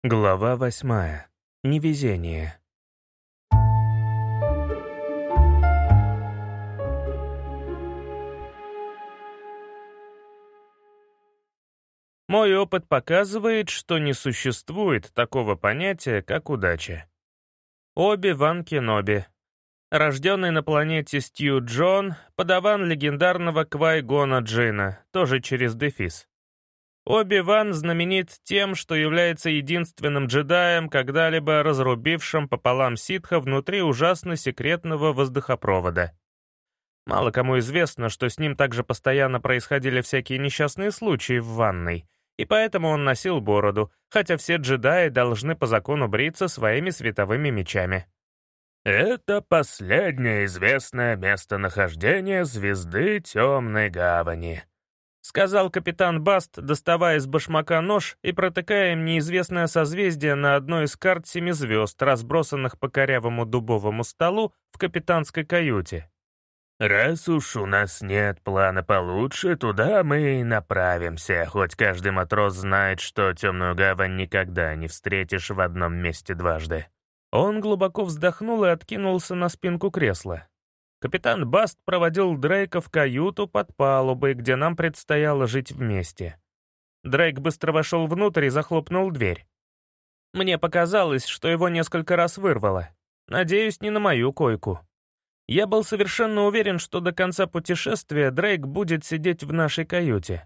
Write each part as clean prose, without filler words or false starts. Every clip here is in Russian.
Глава 8. Невезение. Мой опыт показывает, что не существует такого понятия, как удача. Оби-Ван Кеноби. Рожденный на планете Стью Джон, подаван легендарного Квай-Гона Джинна, тоже через дефис. Оби-Ван знаменит тем, что является единственным джедаем, когда-либо разрубившим пополам ситха внутри ужасно секретного воздухопровода. Мало кому известно, что с ним также постоянно происходили всякие несчастные случаи в ванной, и поэтому он носил бороду, хотя все джедаи должны по закону бриться своими световыми мечами. «Это последнее известное местонахождение звезды Темной Гавани», — сказал капитан Баст, доставая из башмака нож и протыкая им неизвестное созвездие на одной из карт 7 звезд, разбросанных по корявому дубовому столу в капитанской каюте. «Раз уж у нас нет плана получше, туда мы и направимся, хоть каждый матрос знает, что Темную Гавань никогда не встретишь в одном месте дважды». Он глубоко вздохнул и откинулся на спинку кресла. Капитан Баст проводил Дрейка в каюту под палубой, где нам предстояло жить вместе. Дрейк быстро вошел внутрь и захлопнул дверь. Мне показалось, что его несколько раз вырвало. Надеюсь, не на мою койку. Я был совершенно уверен, что до конца путешествия Дрейк будет сидеть в нашей каюте.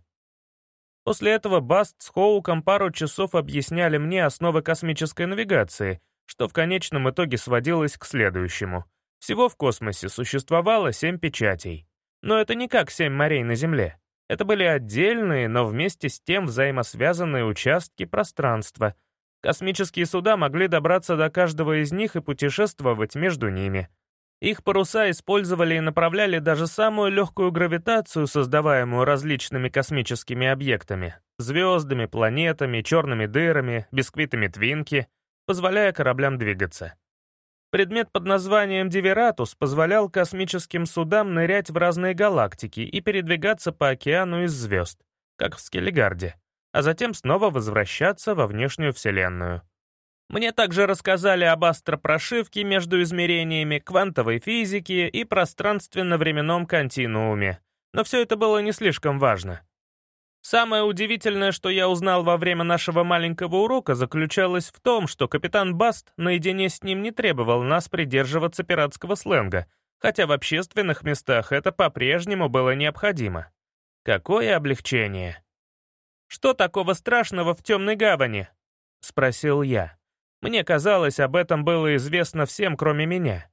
После этого Баст с Хоуком пару часов объясняли мне основы космической навигации, что в конечном итоге сводилось к следующему. Всего в космосе существовало 7 печатей. Но это не как 7 морей на Земле. Это были отдельные, но вместе с тем взаимосвязанные участки пространства. Космические суда могли добраться до каждого из них и путешествовать между ними. Их паруса использовали и направляли даже самую легкую гравитацию, создаваемую различными космическими объектами — звездами, планетами, черными дырами, бисквитами Твинки, позволяя кораблям двигаться. Предмет под названием Дивератус позволял космическим судам нырять в разные галактики и передвигаться по океану из звезд, как в Скеллигарде, а затем снова возвращаться во внешнюю Вселенную. Мне также рассказали об астропрошивке между измерениями, квантовой физике и пространственно-временном континууме, но все это было не слишком важно. Самое удивительное, что я узнал во время нашего маленького урока, заключалось в том, что капитан Баст наедине с ним не требовал нас придерживаться пиратского сленга, хотя в общественных местах это по-прежнему было необходимо. Какое облегчение! «Что такого страшного в Темной Гавани?» — спросил я. Мне казалось, об этом было известно всем, кроме меня.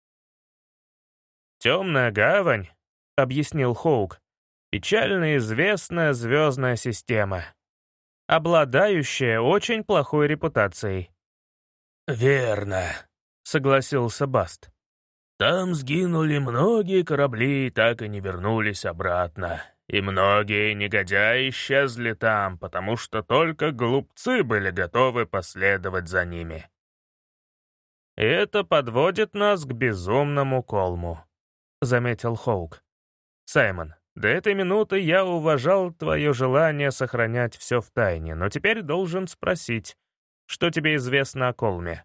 «Темная Гавань», — объяснил Хоук, — «печально известная звездная система, обладающая очень плохой репутацией». «Верно», — согласился Баст. «Там сгинули многие корабли и так и не вернулись обратно. И многие негодяи исчезли там, потому что только глупцы были готовы последовать за ними». «Это подводит нас к безумному Колму», — заметил Хоук. «Саймон, до этой минуты я уважал твое желание сохранять все в тайне, но теперь должен спросить, что тебе известно о Колме?»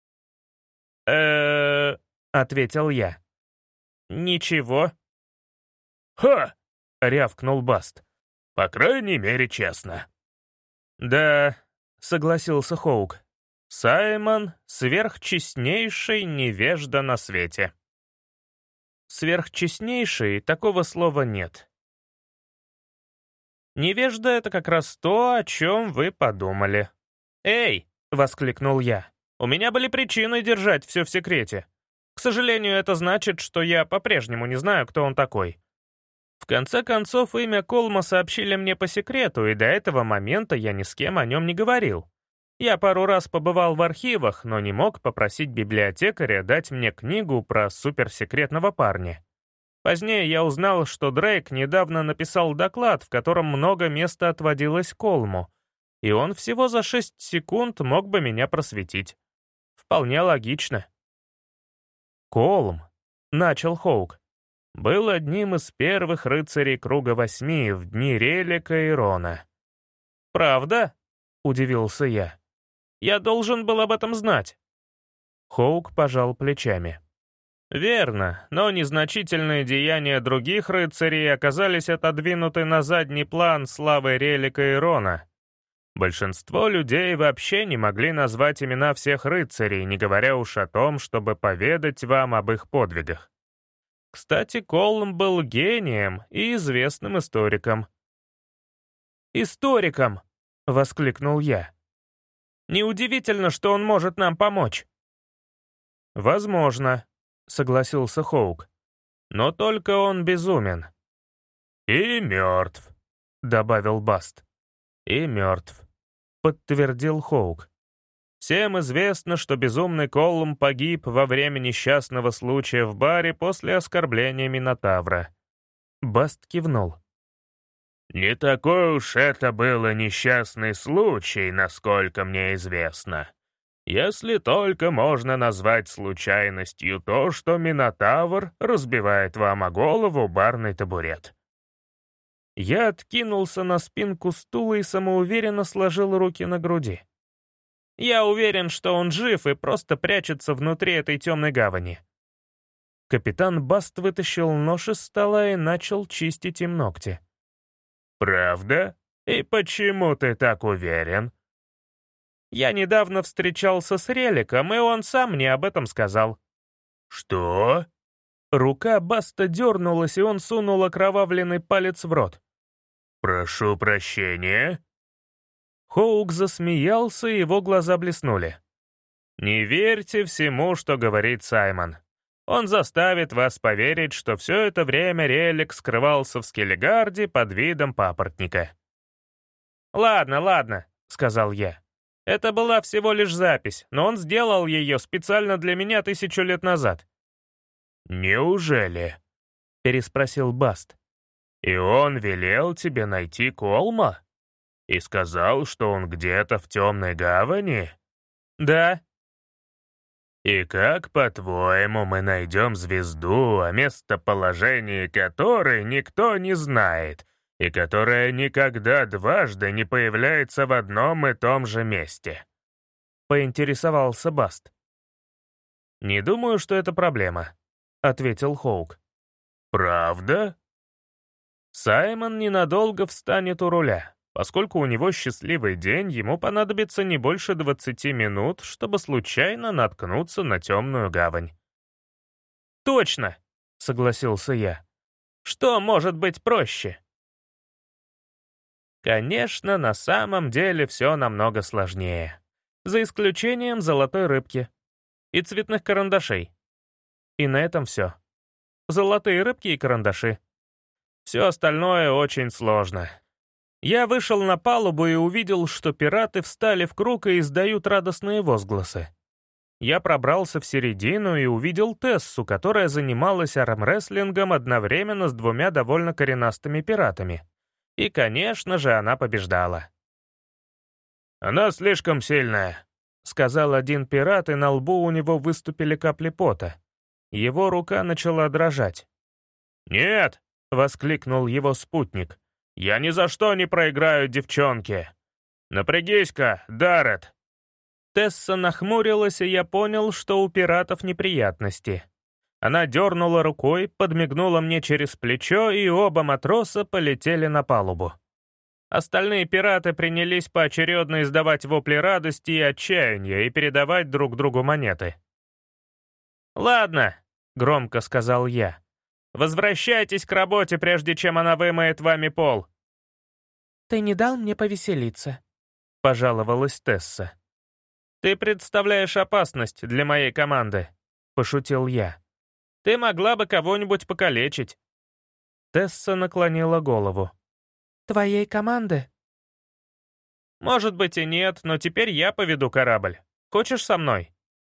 ответил я. «Ничего». «Ха!» — рявкнул Баст. «По крайней мере, честно». «Да», — согласился Хоук. «Саймон — сверхчестнейший невежда на свете». «Сверхчестнейший» — такого слова нет. Невежда — это как раз то, о чем вы подумали. «Эй!» — воскликнул я. «У меня были причины держать все в секрете. К сожалению, это значит, что я по-прежнему не знаю, кто он такой. В конце концов, имя Колма сообщили мне по секрету, и до этого момента я ни с кем о нем не говорил. Я пару раз побывал в архивах, но не мог попросить библиотекаря дать мне книгу про суперсекретного парня. Позднее я узнал, что Дрейк недавно написал доклад, в котором много места отводилось Колму, и он всего за 6 секунд мог бы меня просветить. Вполне логично. «Колм», — начал Хоук, — был одним из первых рыцарей Круга Восьми в дни Релика и Рона. «Правда?» — удивился я. Я должен был об этом знать». Хоук пожал плечами. «Верно, но незначительные деяния других рыцарей оказались отодвинуты на задний план славы Релика и Рона. Большинство людей вообще не могли назвать имена всех рыцарей, не говоря уж о том, чтобы поведать вам об их подвигах. Кстати, Колм был гением и известным историком». «Историком!» — воскликнул я. «Неудивительно, что он может нам помочь». «Возможно», — согласился Хоук. «Но только он безумен». «И мертв», — добавил Баст. «И мертв», — подтвердил Хоук. «Всем известно, что безумный Колум погиб во время несчастного случая в баре после оскорбления Минотавра». Баст кивнул. «Не такой уж это был несчастный случай, насколько мне известно. Если только можно назвать случайностью то, что Минотавр разбивает вам о голову барный табурет». Я откинулся на спинку стула и самоуверенно сложил руки на груди. «Я уверен, что он жив и просто прячется внутри этой темной гавани». Капитан Баст вытащил нож из стола и начал чистить им ногти. «Правда? И почему ты так уверен?» «Я недавно встречался с Реликом, и он сам мне об этом сказал». «Что?» Рука Баста дернулась, и он сунул окровавленный палец в рот. «Прошу прощения». Хоук засмеялся, и его глаза блеснули. «Не верьте всему, что говорит Саймон. Он заставит вас поверить, что все это время Релик скрывался в Скеллигарде под видом папоротника». «Ладно, ладно», — сказал я. «Это была всего лишь запись, но он сделал ее специально для меня 1000 лет назад». «Неужели?» — переспросил Баст. «И он велел тебе найти Колма? И сказал, что он где-то в темной гавани?» «Да». «И как, по-твоему, мы найдем звезду, о местоположении которой никто не знает, и которая никогда дважды не появляется в одном и том же месте?» — поинтересовался Баст. «Не думаю, что это проблема», — ответил Хоук. «Правда?» Саймон ненадолго встанет у руля. Поскольку у него счастливый день, ему понадобится не больше 20 минут, чтобы случайно наткнуться на темную гавань. «Точно!» — согласился я. «Что может быть проще?» Конечно, на самом деле все намного сложнее. За исключением золотой рыбки и цветных карандашей. И на этом все. Золотые рыбки и карандаши. Все остальное очень сложно. Я вышел на палубу и увидел, что пираты встали в круг и издают радостные возгласы. Я пробрался в середину и увидел Тессу, которая занималась армрестлингом одновременно с 2 довольно коренастыми пиратами. И, конечно же, она побеждала. «Она слишком сильная», — сказал один пират, и на лбу у него выступили капли пота. Его рука начала дрожать. «Нет!» — воскликнул его спутник. «Я ни за что не проиграю девчонке! Напрягись-ка, Даррет!» Тесса нахмурилась, и я понял, что у пиратов неприятности. Она дернула рукой, подмигнула мне через плечо, и оба матроса полетели на палубу. Остальные пираты принялись поочередно издавать вопли радости и отчаяния и передавать друг другу монеты. «Ладно», — громко сказал я. «Возвращайтесь к работе, прежде чем она вымоет вами пол». «Ты не дал мне повеселиться», — пожаловалась Тесса. «Ты представляешь опасность для моей команды», — пошутил я. «Ты могла бы кого-нибудь покалечить». Тесса наклонила голову. «Твоей команды?» «Может быть и нет, но теперь я поведу корабль. Хочешь со мной?»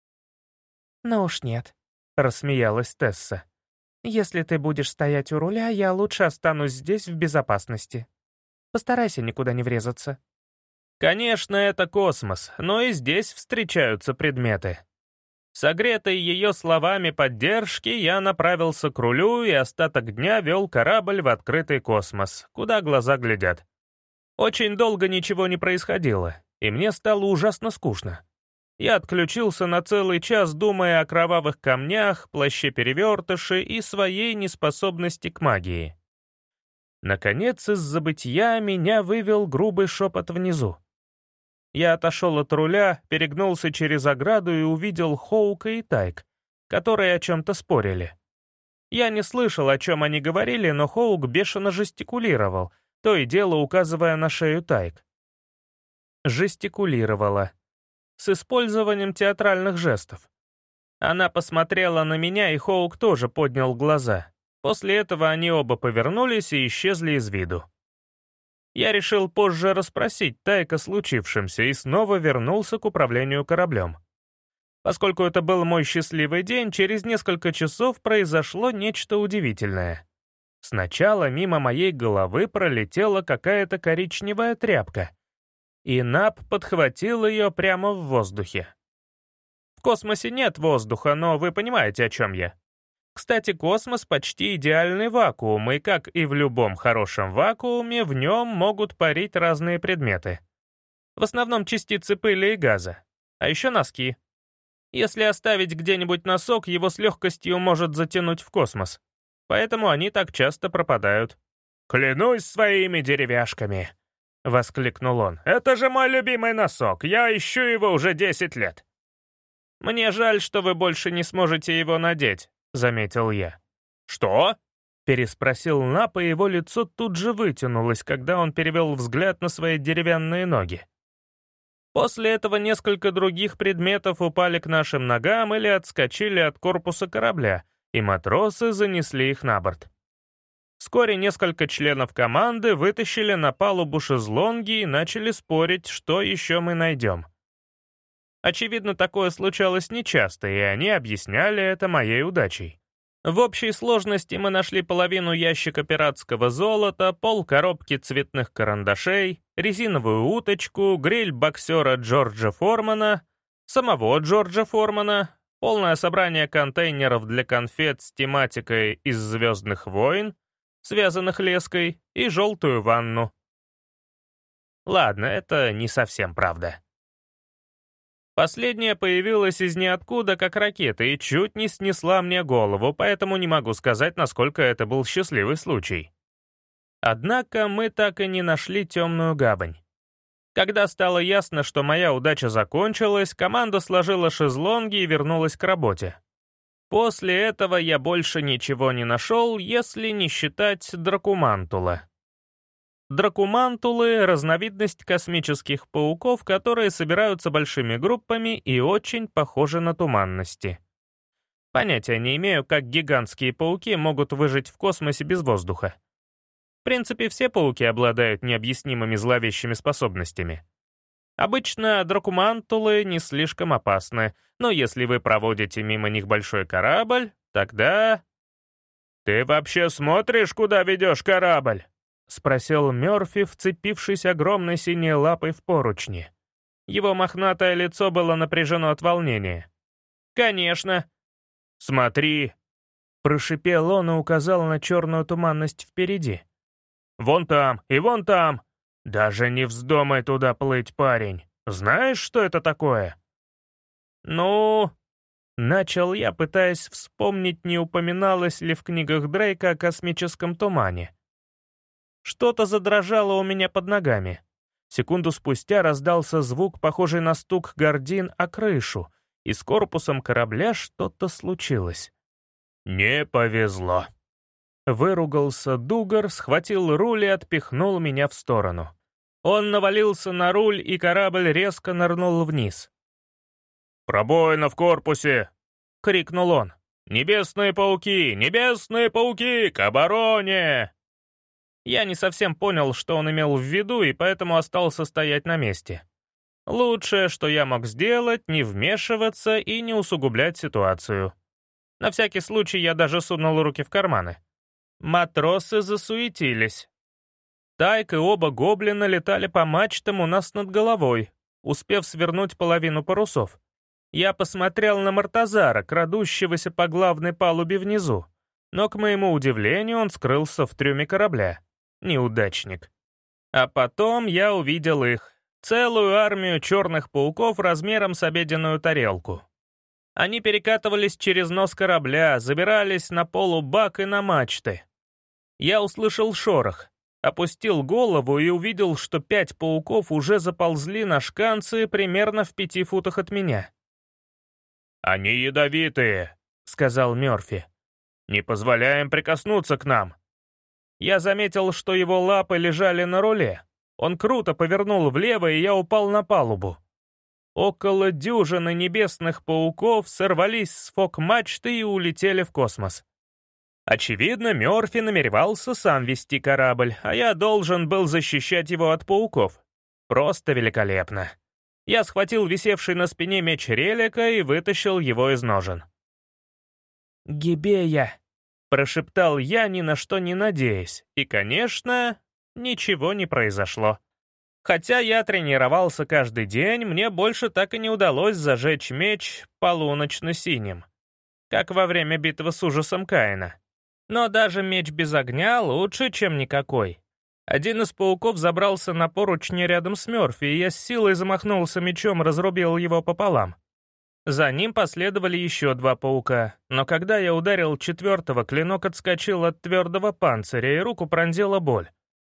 «Ну уж нет», — рассмеялась Тесса. «Если ты будешь стоять у руля, я лучше останусь здесь в безопасности. Постарайся никуда не врезаться». Конечно, это космос, но и здесь встречаются предметы. Согретый ее словами поддержки, я направился к рулю и остаток дня вел корабль в открытый космос, куда глаза глядят. Очень долго ничего не происходило, и мне стало ужасно скучно. Я отключился на целый час, думая о кровавых камнях, плаще-перевертыше и своей неспособности к магии. Наконец, из забытья меня вывел грубый шепот внизу. Я отошел от руля, перегнулся через ограду и увидел Хоука и Тайк, которые о чем-то спорили. Я не слышал, о чем они говорили, но Хоук бешено жестикулировал, то и дело указывая на шею Тайк. Жестикулировала. С использованием театральных жестов. Она посмотрела на меня, и Хоук тоже поднял глаза. После этого они оба повернулись и исчезли из виду. Я решил позже расспросить Тайк о случившемся и снова вернулся к управлению кораблем. Поскольку это был мой счастливый день, через несколько часов произошло нечто удивительное. Сначала мимо моей головы пролетела какая-то коричневая тряпка, и Нап подхватил ее прямо в воздухе. В космосе нет воздуха, но вы понимаете, о чем я. Кстати, космос — почти идеальный вакуум, и, как и в любом хорошем вакууме, в нем могут парить разные предметы. В основном частицы пыли и газа. А еще носки. Если оставить где-нибудь носок, его с легкостью может затянуть в космос. Поэтому они так часто пропадают. «Клянусь своими деревяшками!» — воскликнул он. «Это же мой любимый носок! Я ищу его уже 10 лет!» «Мне жаль, что вы больше не сможете его надеть», — заметил я. «Что?» — переспросил Нап, и его лицо тут же вытянулось, когда он перевел взгляд на свои деревянные ноги. После этого несколько других предметов упали к нашим ногам или отскочили от корпуса корабля, и матросы занесли их на борт. Вскоре несколько членов команды вытащили на палубу шезлонги и начали спорить, что еще мы найдем. Очевидно, такое случалось нечасто, и они объясняли это моей удачей. В общей сложности мы нашли половину ящика пиратского золота, полкоробки цветных карандашей, резиновую уточку, гриль боксера Джорджа Формана, самого Джорджа Формана, полное собрание контейнеров для конфет с тематикой из «Звездных войн», связанных леской, и желтую ванну. Ладно, это не совсем правда. Последняя появилась из ниоткуда, как ракета, и чуть не снесла мне голову, поэтому не могу сказать, насколько это был счастливый случай. Однако мы так и не нашли темную гавань. Когда стало ясно, что моя удача закончилась, команда сложила шезлонги и вернулась к работе. После этого я больше ничего не нашел, если не считать дракумантула. Дракумантулы — разновидность космических пауков, которые собираются большими группами и очень похожи на туманности. Понятия не имею, как гигантские пауки могут выжить в космосе без воздуха. В принципе, все пауки обладают необъяснимыми зловещими способностями. Обычно дракумантулы не слишком опасны, но если вы проводите мимо них большой корабль, тогда... «Ты вообще смотришь, куда ведешь корабль?» — спросил Мёрфи, вцепившись огромной синей лапой в поручни. Его мохнатое лицо было напряжено от волнения. «Конечно!» «Смотри!» — прошипел он и указал на черную туманность впереди. «Вон там и вон там! Даже не вздумай туда плыть, парень! Знаешь, что это такое?» «Ну...» — начал я, пытаясь вспомнить, не упоминалось ли в книгах Дрейка о космическом тумане. Что-то задрожало у меня под ногами. Секунду спустя раздался звук, похожий на стук гордин о крышу, и с корпусом корабля что-то случилось. «Не повезло». Выругался Дугар, схватил руль и отпихнул меня в сторону. Он навалился на руль, и корабль резко нырнул вниз. «Пробоина в корпусе!» — крикнул он. «Небесные пауки! Небесные пауки! К обороне!» Я не совсем понял, что он имел в виду, и поэтому остался стоять на месте. Лучшее, что я мог сделать, не вмешиваться и не усугублять ситуацию. На всякий случай я даже сунул руки в карманы. Матросы засуетились. Тайк и оба гоблина летали по мачтам у нас над головой, успев свернуть половину парусов. Я посмотрел на Мортазара, крадущегося по главной палубе внизу, но, к моему удивлению, он скрылся в трюме корабля. Неудачник. А потом я увидел их. Целую армию черных пауков размером с обеденную тарелку. Они перекатывались через нос корабля, забирались на полубак и на мачты. Я услышал шорох, опустил голову и увидел, что 5 пауков уже заползли на шканцы примерно в 5 футах от меня. «Они ядовитые», — сказал Мёрфи. «Не позволяем прикоснуться к нам». Я заметил, что его лапы лежали на руле. Он круто повернул влево, и я упал на палубу. Около дюжины небесных пауков сорвались с фок-мачты и улетели в космос. Очевидно, Мёрфи намеревался сам вести корабль, а я должен был защищать его от пауков. Просто великолепно. Я схватил висевший на спине меч Релика и вытащил его из ножен. «Гибея!» — прошептал я, ни на что не надеясь. И, конечно, ничего не произошло. Хотя я тренировался каждый день, мне больше так и не удалось зажечь меч полуночно-синим, как во время битвы с ужасом Каина. Но даже меч без огня лучше, чем никакой. Один из пауков забрался на поручни рядом с Мёрфи, и я с силой замахнулся мечом, разрубил его пополам. За ним последовали еще 2 паука, но когда я ударил 4-го, клинок отскочил от твердого панциря, и руку пронзила боль.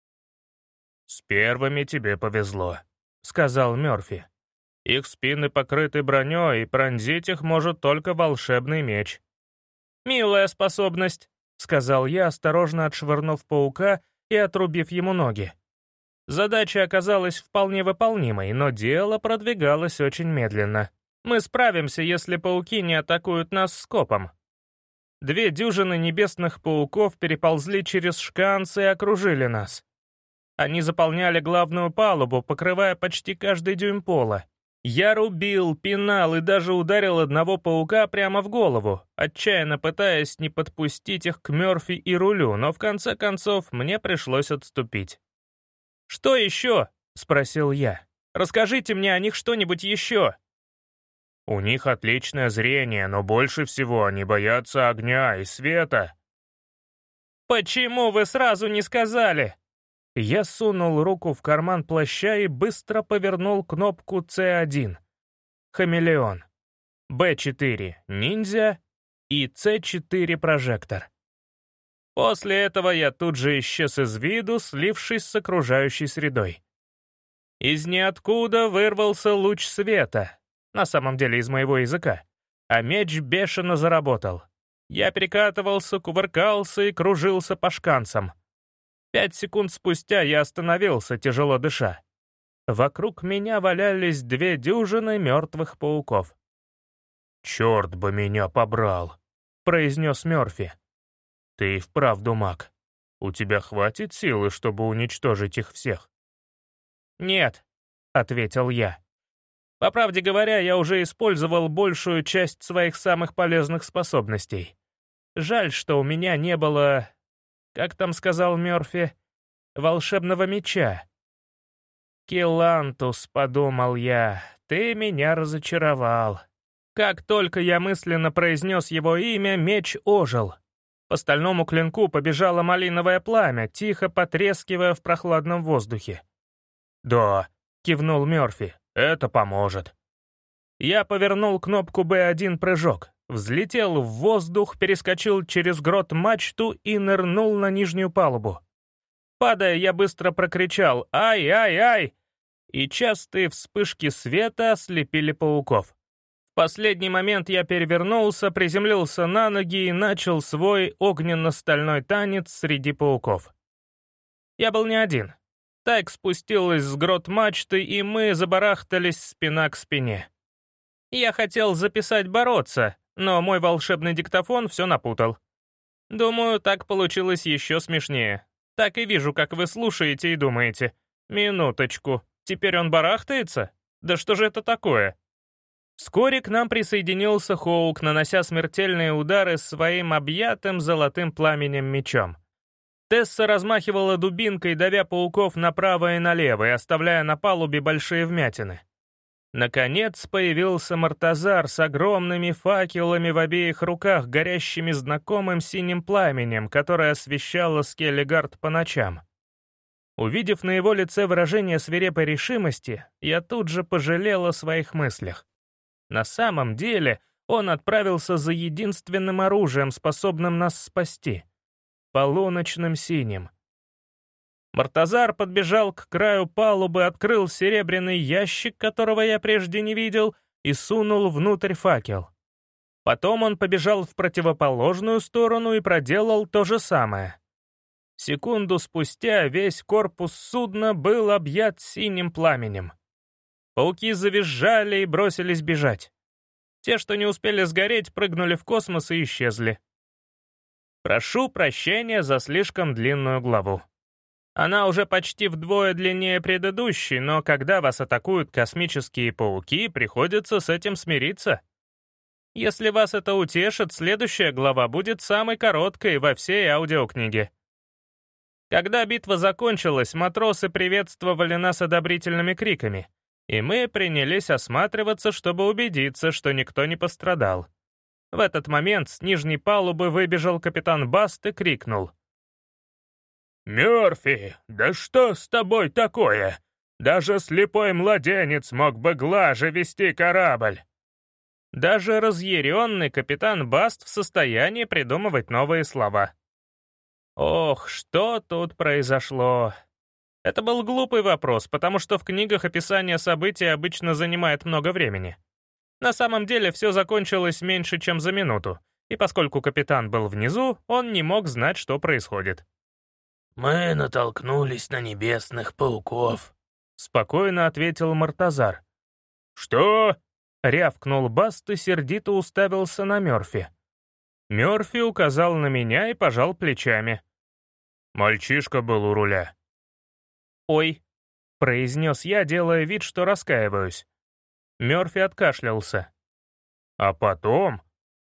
«С первыми тебе повезло», — сказал Мёрфи. «Их спины покрыты броней, и пронзить их может только волшебный меч». «Милая способность», — сказал я, осторожно отшвырнув паука и отрубив ему ноги. Задача оказалась вполне выполнимой, но дело продвигалось очень медленно. Мы справимся, если пауки не атакуют нас скопом. 2 дюжины небесных пауков переползли через шканцы и окружили нас. Они заполняли главную палубу, покрывая почти каждый дюйм пола. Я рубил, пинал и даже ударил одного паука прямо в голову, отчаянно пытаясь не подпустить их к Мёрфи и рулю, но в конце концов мне пришлось отступить. «Что еще?» — спросил я. «Расскажите мне о них что-нибудь еще». «У них отличное зрение, но больше всего они боятся огня и света». «Почему вы сразу не сказали?» Я сунул руку в карман плаща и быстро повернул кнопку C1. Хамелеон. B4 — ниндзя и C4 — прожектор. После этого я тут же исчез из виду, слившись с окружающей средой. Из ниоткуда вырвался луч света, на самом деле из моего языка, а меч бешено заработал. Я перекатывался, кувыркался и кружился по шканцам. 5 секунд спустя я остановился, тяжело дыша. Вокруг меня валялись 2 дюжины мертвых пауков. «Черт бы меня побрал», — произнес Мёрфи. «Ты и вправду маг. У тебя хватит силы, чтобы уничтожить их всех?» «Нет», — ответил я. По правде говоря, я уже использовал большую часть своих самых полезных способностей. Жаль, что у меня не было, как там сказал Мёрфи, волшебного меча. «Килантус», — подумал я, — «ты меня разочаровал». Как только я мысленно произнес его имя, меч ожил. По стальному клинку побежало малиновое пламя, тихо потрескивая в прохладном воздухе. «Да», — кивнул Мёрфи, — «это поможет». Я повернул кнопку B1 прыжок, взлетел в воздух, перескочил через грот-мачту и нырнул на нижнюю палубу. Падая, я быстро прокричал «Ай, ай, ай!» и частые вспышки света ослепили пауков. В последний момент я перевернулся, приземлился на ноги и начал свой огненно-стальной танец среди пауков. Я был не один. Тайк спустилась с грот-мачты, и мы забарахтались спина к спине. Я хотел записать «бороться», но мой волшебный диктофон все напутал. Думаю, так получилось еще смешнее. Так и вижу, как вы слушаете и думаете. Минуточку, теперь он барахтается? Да что же это такое? Вскоре к нам присоединился Хоук, нанося смертельные удары своим объятым золотым пламенем мечом. Тесса размахивала дубинкой, давя пауков направо и налево и оставляя на палубе большие вмятины. Наконец появился Мортазар с огромными факелами в обеих руках, горящими знакомым синим пламенем, которое освещало Скеллигард по ночам. Увидев на его лице выражение свирепой решимости, я тут же пожалел о своих мыслях. На самом деле он отправился за единственным оружием, способным нас спасти — полуночным синим. Мортазар подбежал к краю палубы, открыл серебряный ящик, которого я прежде не видел, и сунул внутрь факел. Потом он побежал в противоположную сторону и проделал то же самое. Секунду спустя весь корпус судна был объят синим пламенем. Пауки завизжали и бросились бежать. Те, что не успели сгореть, прыгнули в космос и исчезли. Прошу прощения за слишком длинную главу. Она уже почти вдвое длиннее предыдущей, но когда вас атакуют космические пауки, приходится с этим смириться. Если вас это утешит, следующая глава будет самой короткой во всей аудиокниге. Когда битва закончилась, матросы приветствовали нас одобрительными криками, и мы принялись осматриваться, чтобы убедиться, что никто не пострадал. В этот момент с нижней палубы выбежал капитан Баст и крикнул: «Мёрфи, да что с тобой такое? Даже слепой младенец мог бы глаже вести корабль!» Даже разъяренный капитан Баст в состоянии придумывать новые слова. Ох, что тут произошло? Это был глупый вопрос, потому что в книгах описание событий обычно занимает много времени. На самом деле все закончилось меньше, чем за минуту, и поскольку капитан был внизу, он не мог знать, что происходит. «Мы натолкнулись на небесных пауков», — спокойно ответил Мортазар. «Что?» — рявкнул Баст и сердито уставился на Мёрфи. Мёрфи указал на меня и пожал плечами. «Мальчишка был у руля». «Ой», — произнес я, делая вид, что раскаиваюсь. Мёрфи откашлялся. «А потом»,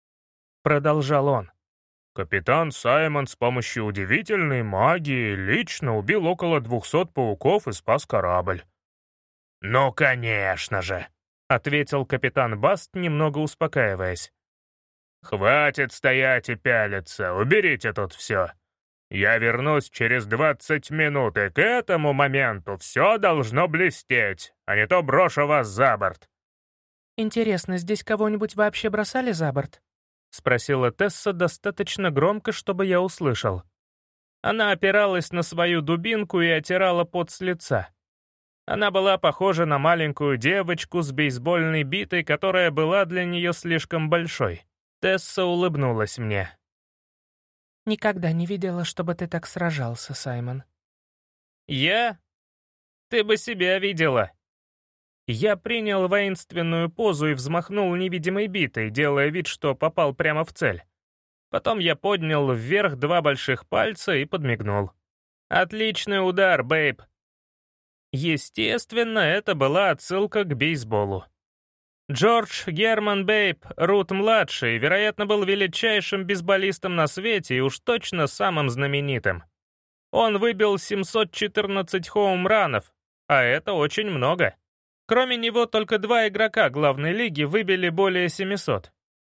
— продолжал он, «капитан Саймон с помощью удивительной магии лично убил около 200 пауков и спас корабль». «Ну, конечно же», — ответил капитан Баст, немного успокаиваясь. «Хватит стоять и пялиться, уберите тут все. Я вернусь через 20 минут, и к этому моменту все должно блестеть, а не то брошу вас за борт». «Интересно, здесь кого-нибудь вообще бросали за борт?» — спросила Тесса достаточно громко, чтобы я услышал. Она опиралась на свою дубинку и отирала пот с лица. Она была похожа на маленькую девочку с бейсбольной битой, которая была для нее слишком большой. Тесса улыбнулась мне. «Никогда не видела, чтобы ты так сражался, Саймон». «Я? Ты бы себя видела». Я принял воинственную позу и взмахнул невидимой битой, делая вид, что попал прямо в цель. Потом я поднял вверх 2 больших пальца и подмигнул. «Отличный удар, Бэйб». Естественно, это была отсылка к бейсболу. Джордж Герман Бэйб Рут-младший, вероятно, был величайшим бейсболистом на свете и уж точно самым знаменитым. Он выбил 714 хоум-ранов, а это очень много. Кроме него, только 2 игрока главной лиги выбили более 700.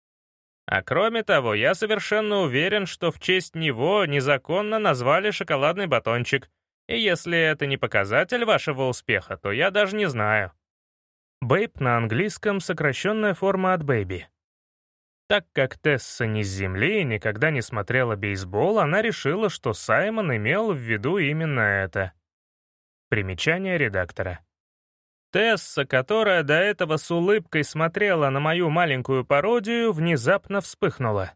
А кроме того, я совершенно уверен, что в честь него незаконно назвали шоколадный батончик, и если это не показатель вашего успеха, то я даже не знаю. Бэйб на английском — сокращенная форма от бэйби. Так как Тесса не с земли и никогда не смотрела бейсбол, она решила, что Саймон имел в виду именно это. Примечание редактора. Тесса, которая до этого с улыбкой смотрела на мою маленькую пародию, внезапно вспыхнула.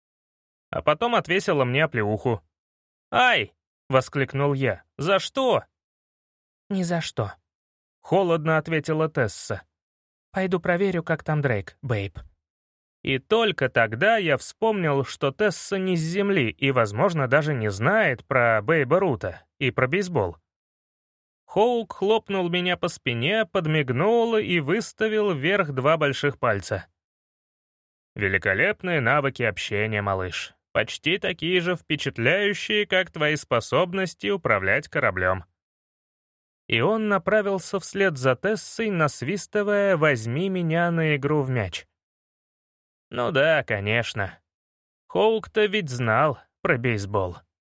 А потом отвесила мне оплеуху. «Ай!» — воскликнул я. «За что?» «Ни за что», — холодно ответила Тесса. «Пойду проверю, как там Дрейк, Бэйб». И только тогда я вспомнил, что Тесса не с земли и, возможно, даже не знает про Бэйба Рута и про бейсбол. Хоук хлопнул меня по спине, подмигнул и выставил вверх 2 больших пальца. «Великолепные навыки общения, малыш. Почти такие же впечатляющие, как твои способности управлять кораблем». И он направился вслед за Тессой, насвистывая «Возьми меня на игру в мяч». Ну да, конечно. Хоук-то ведь знал про бейсбол.